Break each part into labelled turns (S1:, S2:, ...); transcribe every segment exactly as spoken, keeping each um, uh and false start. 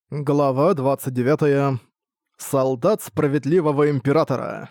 S1: Глава двадцать девятая. Солдат справедливого императора.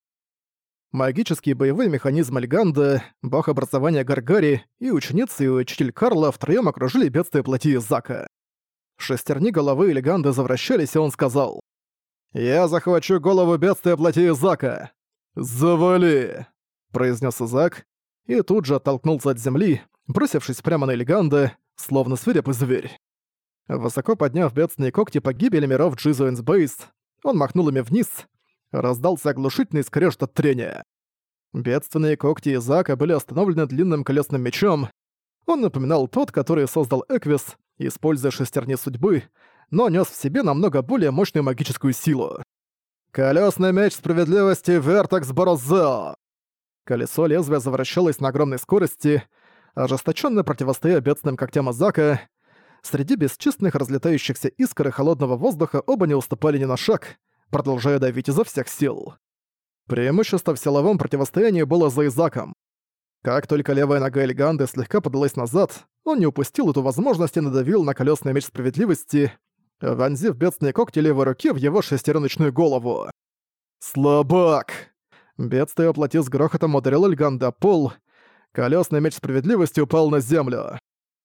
S1: Магический боевой механизм Эльганды, бог образования Гаргари и ученица и учитель Карла втроём окружили бедствие плоти Изака. Шестерни головы Эльганды завращались, и он сказал: «Я захвачу голову бедствия плоти Изака!» «Завали!» — произнес Изак, и тут же оттолкнулся от земли, бросившись прямо на Эльганды, словно свирепый зверь. Высоко подняв бедственные когти погибели миров Джизуэнс Бейс, он махнул ими вниз, раздался оглушительный скрежет от трения. Бедственные когти Изака были остановлены длинным колесным мечом. Он напоминал тот, который создал Эквис, используя шестерни судьбы, но нес в себе намного более мощную магическую силу. «Колесный меч справедливости Вертекс Борозео!» Колесо лезвия завращалось на огромной скорости, ожесточенно противостоя бедственным когтям Изака. Среди бесчисленных разлетающихся искр и холодного воздуха оба не уступали ни на шаг, продолжая давить изо всех сил. Преимущество в силовом противостоянии было за Изаком. Как только левая нога Эльганды слегка подалась назад, он не упустил эту возможность и надавил на колесный меч справедливости, вонзив бедственные когти левой руки в его шестереночную голову. «Слабак!» Бедствие плоти с грохотом ударил Эльганды о пол, колесный меч справедливости упал на землю.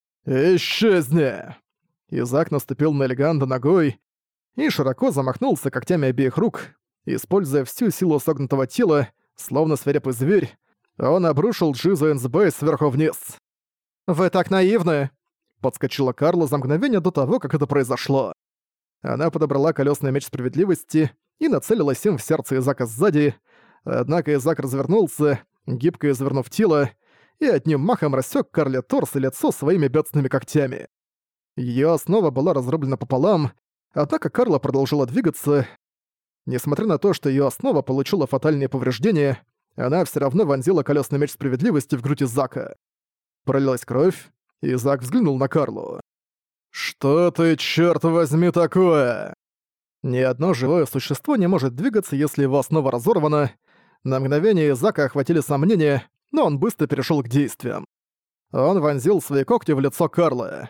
S1: «Исчезни!» Изак наступил на Эльганду ногой и широко замахнулся когтями обеих рук, используя всю силу согнутого тела, словно свирепый зверь, он обрушил Джизуэнс Бэй сверху вниз. «Вы так наивны!» — подскочила Карла за мгновение до того, как это произошло. Она подобрала колесный меч справедливости и нацелилась им в сердце Изака сзади, однако Изак развернулся, гибко извернув тело, и одним махом рассек Карле торс и лицо своими бедственными когтями. Её основа была разрублена пополам, однако Карла продолжила двигаться. Несмотря на то, что её основа получила фатальные повреждения, она всё равно вонзила колёсный меч справедливости в грудь Изака. Пролилась кровь, и Изак взглянул на Карлу. «Что ты, чёрт возьми, такое?» Ни одно живое существо не может двигаться, если его основа разорвана. На мгновение Изака охватили сомнения, но он быстро перешёл к действиям. Он вонзил свои когти в лицо Карлы.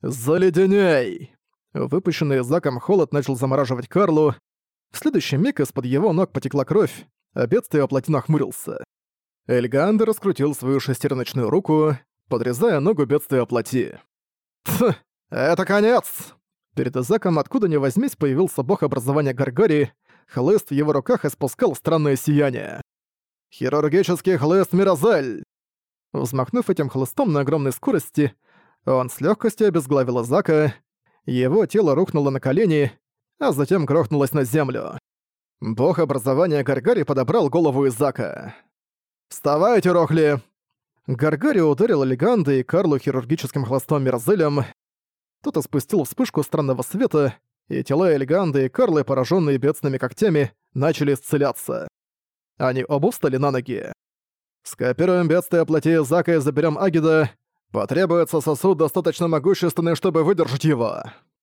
S1: «Заледеней!» Выпущенный Изаком холод начал замораживать Карлу. В следующий миг из-под его ног потекла кровь, а бедствие плоти нахмурился. Эльганды раскрутил свою шестереночную руку, подрезая ногу бедствия плоти. «Тьф, это конец!» Перед Изаком откуда ни возьмись появился бог образования Гаргари, хлыст в его руках испускал странное сияние. «Хирургический хлыст Мирозель!» Взмахнув этим хлыстом на огромной скорости, он с легкостью обезглавил Изака, его тело рухнуло на колени, а затем грохнулось на землю. Бог образования Гаргари подобрал голову Изака. «Вставайте, Рохли!» Гаргари ударил Эльганды и Карлу хирургическим хлыстом Мирозелем. Тот испустил вспышку странного света, и тела Эльганды и Карлы, пораженные бедственными когтями, начали исцеляться. Они оба встали на ноги. «Скопируем бедствие плоти Изака и заберем Агида. Потребуется сосуд достаточно могущественный, чтобы выдержать его».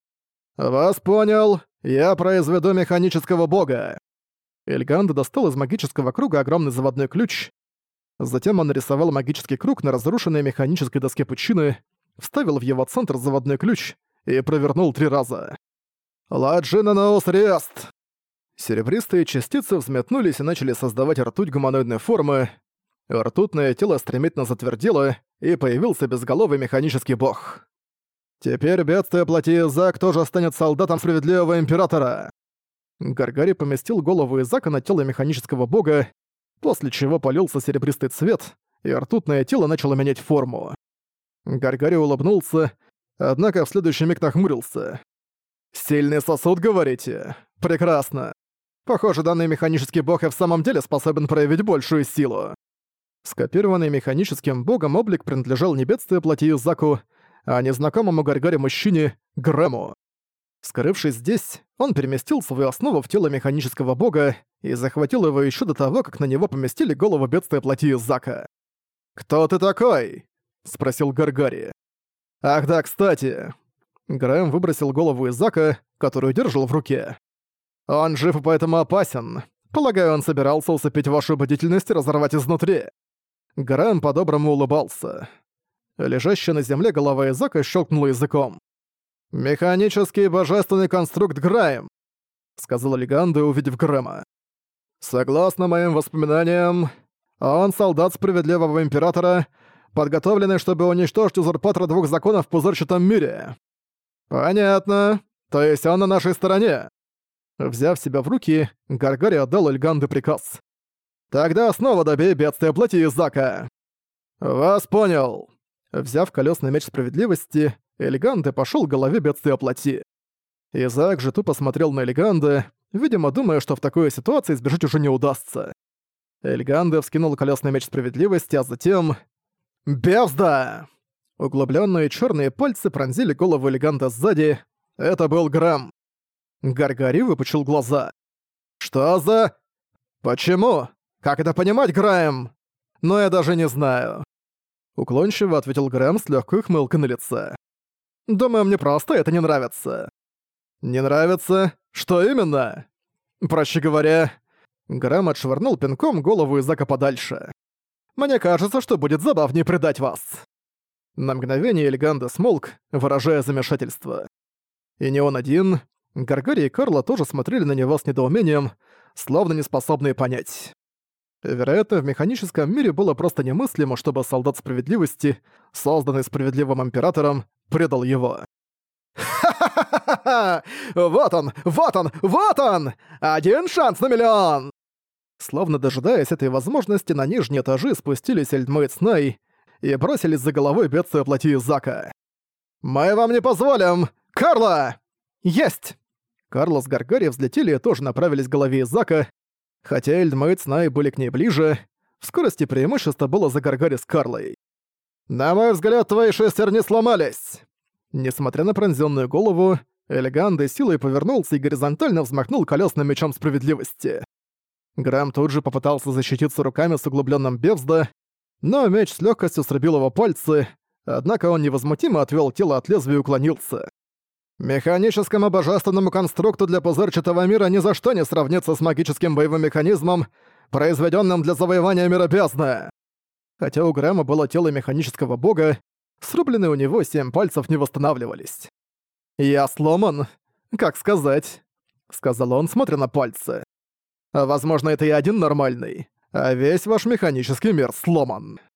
S1: «Вас понял. Я произведу механического бога». Эльганда достал из магического круга огромный заводной ключ. Затем он нарисовал магический круг на разрушенной механической доске пучины, вставил в его центр заводной ключ и провернул три раза. «Ладжина Наус Рест!» Серебристые частицы взметнулись и начали создавать ртуть гуманоидной формы. Ртутное тело стремительно затвердело, и появился безголовый механический бог. «Теперь бедствие плоти Изак тоже станет солдатом справедливого императора!» Гаргари поместил голову Изака на тело механического бога, после чего полился серебристый цвет, и ртутное тело начало менять форму. Гаргари улыбнулся, однако в следующий миг нахмурился. «Сильный сосуд, говорите? Прекрасно. Похоже, данный механический бог и в самом деле способен проявить большую силу». Скопированный механическим богом облик принадлежал не бедствию плоти Изаку, а незнакомому Гаргари мужчине Грэму. Скрывшись здесь, он переместил свою основу в тело механического бога и захватил его еще до того, как на него поместили голову бедствия плоти Изака. «Кто ты такой?» — спросил Гаргари. «Ах да, кстати!» Грэм выбросил голову Изака, которую держал в руке. «Он жив и поэтому опасен. Полагаю, он собирался усыпить вашу бдительность и разорвать изнутри». Грэм по-доброму улыбался. Лежащая на земле голова Изака щелкнула языком. «Механический божественный конструкт Грайм», — сказала Леганда, увидев Грэма. «Согласно моим воспоминаниям, он солдат справедливого императора, подготовленный, чтобы уничтожить узурпатора двух законов в пузырчатом мире». «Понятно. То есть он на нашей стороне». Взяв себя в руки, Гаргари отдал Эльганде приказ. «Тогда снова добей бедствия плоти Изака». «Вас понял». Взяв колесный меч справедливости, Эльганде пошел к голове бедствия плоти. Изак же тупо смотрел на Эльганде, видимо, думая, что в такой ситуации сбежать уже не удастся. Эльганде вскинул колесный меч справедливости, а затем... «Бевзда!» Углублённые чёрные пальцы пронзили голову Эльганде сзади. Это был Грэм. Гаргари выпучил глаза. «Что за... Почему? Как это понимать, Грэм? Но я даже не знаю». Уклончиво ответил Грэм с лёгкой ухмылкой на лице. «Думаю, мне просто это не нравится». «Не нравится? Что именно?» «Проще говоря...» Грэм отшвырнул пинком голову Изака подальше. «Мне кажется, что будет забавнее предать вас». На мгновение Эльганде смолк, выражая замешательство. И не он один. Гаргари и Карла тоже смотрели на него с недоумением, словно неспособные понять. Вероятно, в механическом мире было просто немыслимо, чтобы солдат справедливости, созданный справедливым императором, предал его. «Ха-ха-ха-ха! Вот он! Вот он! Вот он! Один шанс на миллион!» Словно дожидаясь этой возможности, на нижние этажи спустились Эльдмейт с Най и бросились за головой бедствия плоти Изака. «Мы вам не позволим! Карла!» «Есть!» Карла с Гаргари взлетели и тоже направились к голове Изака. Хотя Эльдмейт с Най были к ней ближе, в скорости преимущество было за Гаргари с Карлой. «На мой взгляд, твои шестерни сломались!» Несмотря на пронзённую голову, Эльганде силой повернулся и горизонтально взмахнул колесным мечом справедливости. Грэм тут же попытался защититься руками с углублённым Бевзда, но меч с лёгкостью срубил его пальцы, однако он невозмутимо отвёл тело от лезвия и уклонился. «Механическому божественному конструкту для пузырчатого мира ни за что не сравнится с магическим боевым механизмом, произведённым для завоевания мира бездны». Хотя у Грэма было тело механического бога, срубленные у него семь пальцев не восстанавливались. «Я сломан? Как сказать?» — сказал он, смотря на пальцы. «Возможно, это я один нормальный, а весь ваш механический мир сломан».